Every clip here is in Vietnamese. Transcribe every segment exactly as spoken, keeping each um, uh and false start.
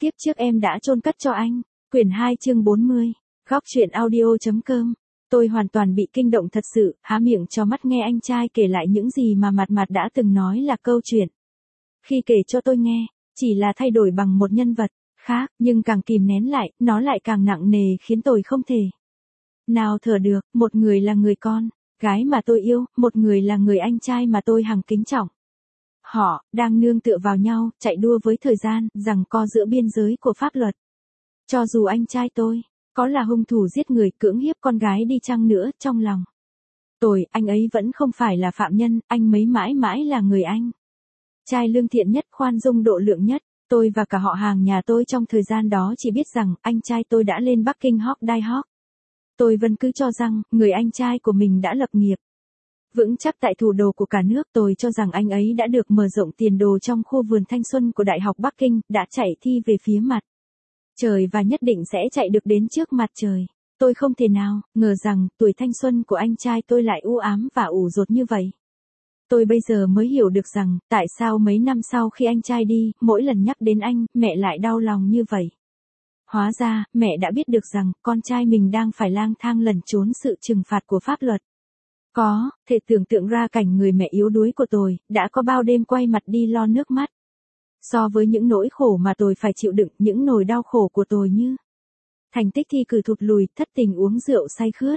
kiếp trước em đã chôn cất cho anh. Quyển hai chương bốn mươi. Góc truyện audio.com. Tôi hoàn toàn bị kinh động thật sự, há miệng cho mắt nghe anh trai kể lại những gì mà Mạt Mạt đã từng nói là câu chuyện. Khi kể cho tôi nghe, chỉ là thay đổi bằng một nhân vật khác, nhưng càng kìm nén lại, nó lại càng nặng nề khiến tôi không thể nào thở được. Một người là người con gái mà tôi yêu, một người là người anh trai mà tôi hằng kính trọng. Họ đang nương tựa vào nhau, chạy đua với thời gian, giằng co giữa biên giới của pháp luật. Cho dù anh trai tôi có là hung thủ giết người, cưỡng hiếp con gái đi chăng nữa, trong lòng tôi, anh ấy vẫn không phải là phạm nhân, anh mấy mãi mãi là người anh trai lương thiện nhất, khoan dung độ lượng nhất. Tôi và cả họ hàng nhà tôi trong thời gian đó chỉ biết rằng anh trai tôi đã lên Bắc Kinh hawk die hawk. Tôi vẫn cứ cho rằng người anh trai của mình đã lập nghiệp vững chắc tại thủ đô của cả nước. Tôi cho rằng anh ấy đã được mở rộng tiền đồ trong khu vườn thanh xuân của Đại học Bắc Kinh, đã chạy thi về phía mặt trời và nhất định sẽ chạy được đến trước mặt trời. Tôi không thể nào ngờ rằng tuổi thanh xuân của anh trai tôi lại u ám và ủ rột như vậy. Tôi bây giờ mới hiểu được rằng tại sao mấy năm sau khi anh trai đi, mỗi lần nhắc đến anh, mẹ lại đau lòng như vậy. Hóa ra, mẹ đã biết được rằng con trai mình đang phải lang thang lẩn trốn sự trừng phạt của pháp luật. Có thể tưởng tượng ra cảnh người mẹ yếu đuối của tôi, đã có bao đêm quay mặt đi lo nước mắt. So với những nỗi khổ mà tôi phải chịu đựng, những nỗi đau khổ của tôi như thành tích thi cử thụt lùi, thất tình uống rượu say khướt.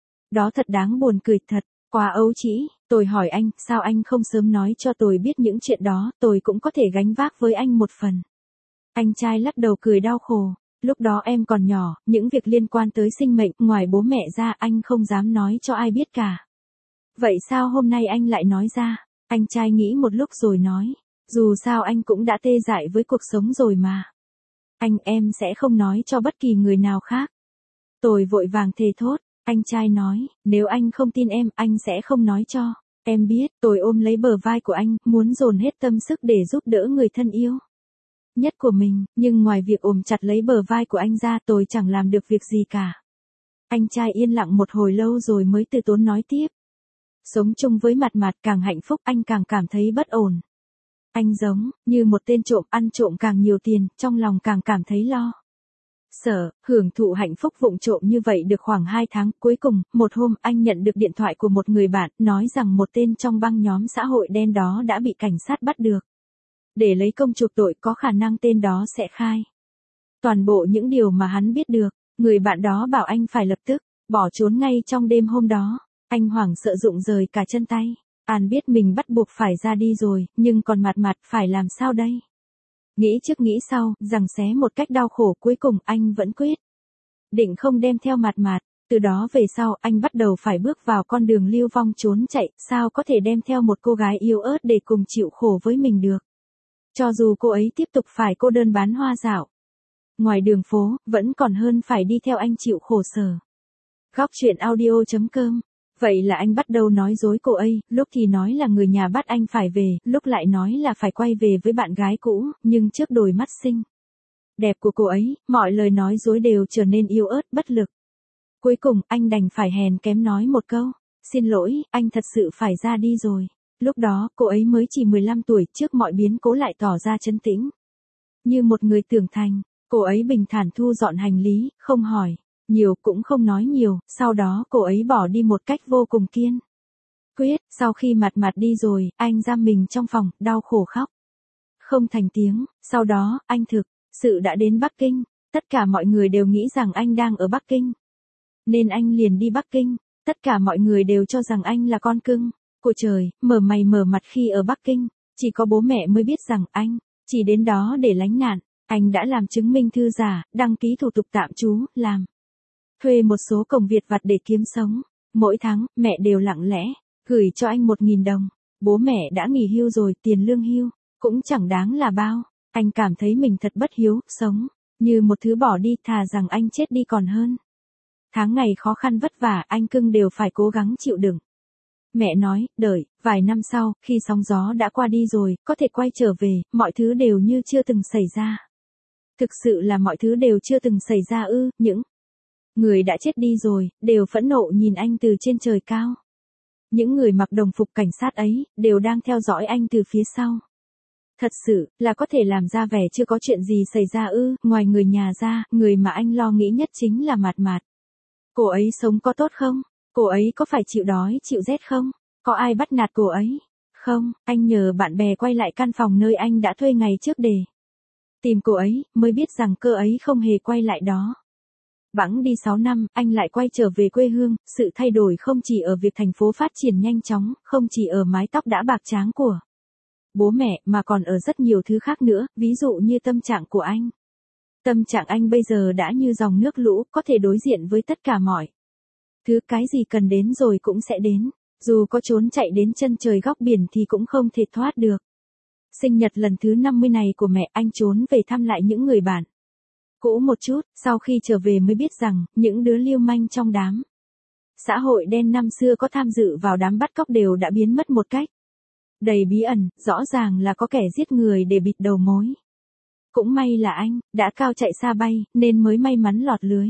Đó thật đáng buồn cười thật, quá ấu trĩ. Tôi hỏi anh, sao anh không sớm nói cho tôi biết những chuyện đó, tôi cũng có thể gánh vác với anh một phần. Anh trai lắc đầu cười đau khổ. Lúc đó em còn nhỏ, những việc liên quan tới sinh mệnh, ngoài bố mẹ ra anh không dám nói cho ai biết cả. Vậy sao hôm nay anh lại nói ra? Anh trai nghĩ một lúc rồi nói, dù sao anh cũng đã tê dại với cuộc sống rồi mà. Anh, em sẽ không nói cho bất kỳ người nào khác. Tôi vội vàng thề thốt. Anh trai nói, nếu anh không tin em, anh sẽ không nói cho em biết. Tôi ôm lấy bờ vai của anh, muốn dồn hết tâm sức để giúp đỡ người thân yêu nhất của mình, nhưng ngoài việc ôm chặt lấy bờ vai của anh ra, tôi chẳng làm được việc gì cả. Anh trai yên lặng một hồi lâu rồi mới từ tốn nói tiếp. Sống chung với Mạt Mạt càng hạnh phúc, anh càng cảm thấy bất ổn. Anh giống như một tên trộm, ăn trộm càng nhiều tiền, trong lòng càng cảm thấy lo sợ, hưởng thụ hạnh phúc vụng trộm như vậy được khoảng hai tháng. Cuối cùng, một hôm, anh nhận được điện thoại của một người bạn, nói rằng một tên trong băng nhóm xã hội đen đó đã bị cảnh sát bắt được. Để lấy công chuộc tội, có khả năng tên đó sẽ khai toàn bộ những điều mà hắn biết được. Người bạn đó bảo anh phải lập tức bỏ trốn ngay trong đêm hôm đó. Anh hoảng sợ rụng rời cả chân tay. An biết mình bắt buộc phải ra đi rồi, nhưng còn Mạt Mạt phải làm sao đây? Nghĩ trước nghĩ sau, giằng xé một cách đau khổ, cuối cùng anh vẫn quyết định không đem theo Mạt Mạt. Từ đó về sau, anh bắt đầu phải bước vào con đường lưu vong trốn chạy. Sao có thể đem theo một cô gái yếu ớt để cùng chịu khổ với mình được? Cho dù cô ấy tiếp tục phải cô đơn bán hoa dạo ngoài đường phố, vẫn còn hơn phải đi theo anh chịu khổ sở. Góc truyện audio.com. Vậy là anh bắt đầu nói dối cô ấy, lúc thì nói là người nhà bắt anh phải về, lúc lại nói là phải quay về với bạn gái cũ, nhưng trước đôi mắt xinh đẹp của cô ấy, mọi lời nói dối đều trở nên yếu ớt, bất lực. Cuối cùng, anh đành phải hèn kém nói một câu, xin lỗi, anh thật sự phải ra đi rồi. Lúc đó, cô ấy mới chỉ mười lăm tuổi, trước mọi biến cố lại tỏ ra trấn tĩnh. Như một người trưởng thành, cô ấy bình thản thu dọn hành lý, không hỏi nhiều cũng không nói nhiều, sau đó cô ấy bỏ đi một cách vô cùng kiên quyết. Sau khi Mạt Mạt đi rồi, anh giam mình trong phòng, đau khổ khóc không thành tiếng. Sau đó, anh thực sự đã đến Bắc Kinh. Tất cả mọi người đều nghĩ rằng anh đang ở Bắc Kinh, nên anh liền đi Bắc Kinh. Tất cả mọi người đều cho rằng anh là con cưng của trời, mở mày mở mặt khi ở Bắc Kinh. Chỉ có bố mẹ mới biết rằng anh chỉ đến đó để lánh nạn. Anh đã làm chứng minh thư giả, đăng ký thủ tục tạm trú, làm thuê một số công việc vặt để kiếm sống. Mỗi tháng, mẹ đều lặng lẽ gửi cho anh một nghìn đồng. Bố mẹ đã nghỉ hưu rồi, tiền lương hưu cũng chẳng đáng là bao. Anh cảm thấy mình thật bất hiếu, sống như một thứ bỏ đi, thà rằng anh chết đi còn hơn. Tháng ngày khó khăn vất vả, anh cưng đều phải cố gắng chịu đựng. Mẹ nói, đợi, vài năm sau, khi sóng gió đã qua đi rồi, có thể quay trở về, mọi thứ đều như chưa từng xảy ra. Thực sự là mọi thứ đều chưa từng xảy ra ư? Những người đã chết đi rồi, đều phẫn nộ nhìn anh từ trên trời cao. Những người mặc đồng phục cảnh sát ấy, đều đang theo dõi anh từ phía sau. Thật sự, là có thể làm ra vẻ chưa có chuyện gì xảy ra ư, ngoài người nhà ra, người mà anh lo nghĩ nhất chính là Mạt Mạt. Cô ấy sống có tốt không? Cô ấy có phải chịu đói, chịu rét không? Có ai bắt nạt cô ấy? Không, anh nhờ bạn bè quay lại căn phòng nơi anh đã thuê ngày trước để tìm cô ấy, mới biết rằng cô ấy không hề quay lại đó. Bẵng đi sáu năm, anh lại quay trở về quê hương, sự thay đổi không chỉ ở việc thành phố phát triển nhanh chóng, không chỉ ở mái tóc đã bạc tráng của bố mẹ, mà còn ở rất nhiều thứ khác nữa, ví dụ như tâm trạng của anh. Tâm trạng anh bây giờ đã như dòng nước lũ, có thể đối diện với tất cả mọi thứ, cái gì cần đến rồi cũng sẽ đến. Dù có trốn chạy đến chân trời góc biển thì cũng không thể thoát được. Sinh nhật lần thứ năm mươi này của mẹ, anh trốn về thăm lại những người bạn cũ một chút, sau khi trở về mới biết rằng, những đứa lưu manh trong đám xã hội đen năm xưa có tham dự vào đám bắt cóc đều đã biến mất một cách đầy bí ẩn, rõ ràng là có kẻ giết người để bịt đầu mối. Cũng may là anh, đã cao chạy xa bay, nên mới may mắn lọt lưới.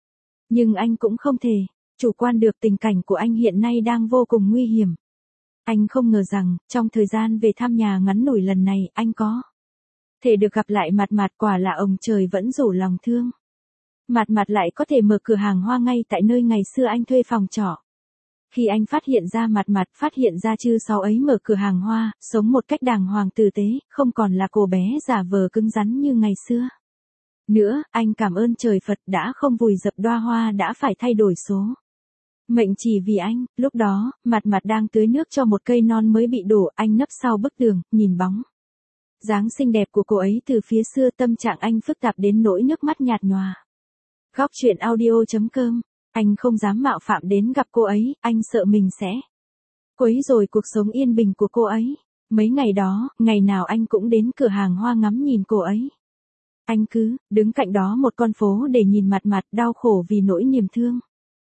Nhưng anh cũng không thể chủ quan được, tình cảnh của anh hiện nay đang vô cùng nguy hiểm. Anh không ngờ rằng, trong thời gian về thăm nhà ngắn ngủi lần này, anh có thể được gặp lại Mạt Mạt, quả là ông trời vẫn rủ lòng thương. Mạt Mạt lại có thể mở cửa hàng hoa ngay tại nơi ngày xưa anh thuê phòng trọ. Khi anh phát hiện ra Mạt Mạt, phát hiện ra Chư Sáu ấy mở cửa hàng hoa, sống một cách đàng hoàng tử tế, không còn là cô bé giả vờ cứng rắn như ngày xưa nữa, anh cảm ơn trời Phật đã không vùi dập đóa hoa đã phải thay đổi số mệnh chỉ vì anh. Lúc đó, Mạt Mạt đang tưới nước cho một cây non mới bị đổ, anh nấp sau bức tường, nhìn bóng dáng xinh đẹp của cô ấy từ phía xưa, tâm trạng anh phức tạp đến nỗi nước mắt nhạt nhòa. Góc truyện audio chấm com. Anh không dám mạo phạm đến gặp cô ấy, anh sợ mình sẽ quấy rầy cuộc sống yên bình của cô ấy. Mấy ngày đó, ngày nào anh cũng đến cửa hàng hoa ngắm nhìn cô ấy. Anh cứ đứng cạnh đó một con phố để nhìn Mạt Mạt, đau khổ vì nỗi niềm thương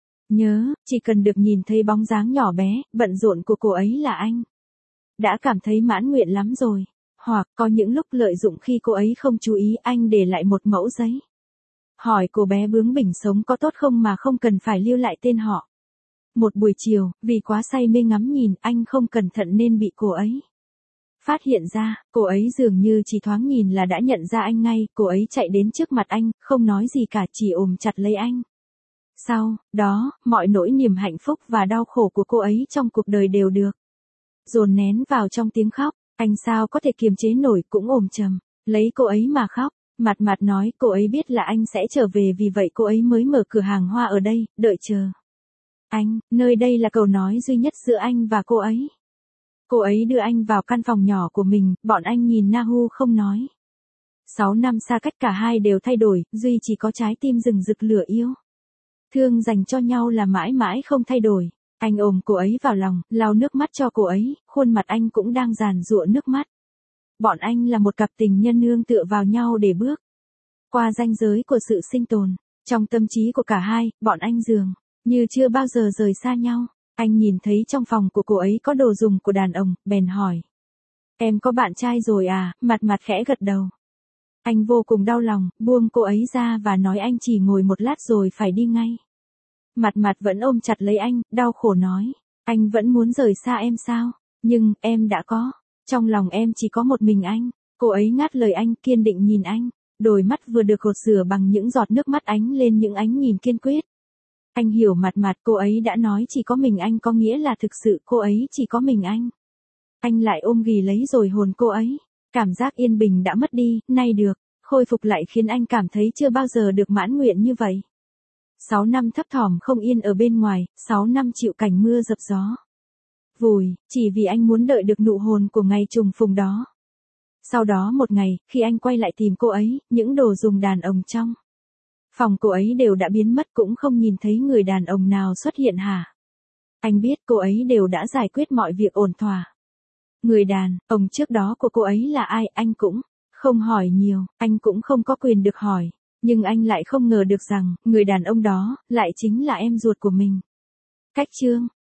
nhớ, chỉ cần được nhìn thấy bóng dáng nhỏ bé, bận rộn của cô ấy là anh đã cảm thấy mãn nguyện lắm rồi. Hoặc có những lúc lợi dụng khi cô ấy không chú ý, anh để lại một mẫu giấy hỏi cô bé bướng bỉnh sống có tốt không mà không cần phải lưu lại tên họ. Một buổi chiều, vì quá say mê ngắm nhìn, anh không cẩn thận nên bị cô ấy phát hiện ra. Cô ấy dường như chỉ thoáng nhìn là đã nhận ra anh ngay, cô ấy chạy đến trước mặt anh, không nói gì cả, chỉ ôm chặt lấy anh. Sau đó, mọi nỗi niềm hạnh phúc và đau khổ của cô ấy trong cuộc đời đều được dồn nén vào trong tiếng khóc. Anh sao có thể kiềm chế nổi, cũng ôm chầm lấy cô ấy mà khóc. Mạt Mạt nói cô ấy biết là anh sẽ trở về, vì vậy cô ấy mới mở cửa hàng hoa ở đây, đợi chờ anh. Nơi đây là cầu nói duy nhất giữa anh và cô ấy. Cô ấy đưa anh vào căn phòng nhỏ của mình, bọn anh nhìn Nahu không nói. Sáu năm xa cách, cả hai đều thay đổi, duy chỉ có trái tim rừng rực lửa yêu thương dành cho nhau là mãi mãi không thay đổi. Anh ôm cô ấy vào lòng, lau nước mắt cho cô ấy, khuôn mặt anh cũng đang giàn giụa nước mắt. Bọn anh là một cặp tình nhân nương tựa vào nhau để bước qua ranh giới của sự sinh tồn. Trong tâm trí của cả hai, bọn anh dường như chưa bao giờ rời xa nhau. Anh nhìn thấy trong phòng của cô ấy có đồ dùng của đàn ông, bèn hỏi: "Em có bạn trai rồi à?" Mạt Mạt khẽ gật đầu. Anh vô cùng đau lòng, buông cô ấy ra và nói anh chỉ ngồi một lát rồi phải đi ngay. Mạt Mạt vẫn ôm chặt lấy anh, đau khổ nói: "Anh vẫn muốn rời xa em sao? Nhưng, em đã có. Trong lòng em chỉ có một mình anh." Cô ấy ngắt lời anh, kiên định nhìn anh. Đôi mắt vừa được gột rửa bằng những giọt nước mắt ánh lên những ánh nhìn kiên quyết. Anh hiểu Mạt Mạt, cô ấy đã nói chỉ có mình anh có nghĩa là thực sự cô ấy chỉ có mình anh. Anh lại ôm ghì lấy rồi hôn cô ấy. Cảm giác yên bình đã mất đi, nay được khôi phục lại khiến anh cảm thấy chưa bao giờ được mãn nguyện như vậy. Sáu năm thấp thỏm không yên ở bên ngoài, sáu năm chịu cảnh mưa dập gió vùi, chỉ vì anh muốn đợi được nụ hôn của ngày trùng phùng đó. Sau đó một ngày, khi anh quay lại tìm cô ấy, những đồ dùng đàn ông trong phòng cô ấy đều đã biến mất, cũng không nhìn thấy người đàn ông nào xuất hiện hả? Anh biết cô ấy đều đã giải quyết mọi việc ổn thỏa. Người đàn ông trước đó của cô ấy là ai, anh cũng không hỏi nhiều, anh cũng không có quyền được hỏi. Nhưng anh lại không ngờ được rằng, người đàn ông đó, lại chính là em ruột của mình. Cách chương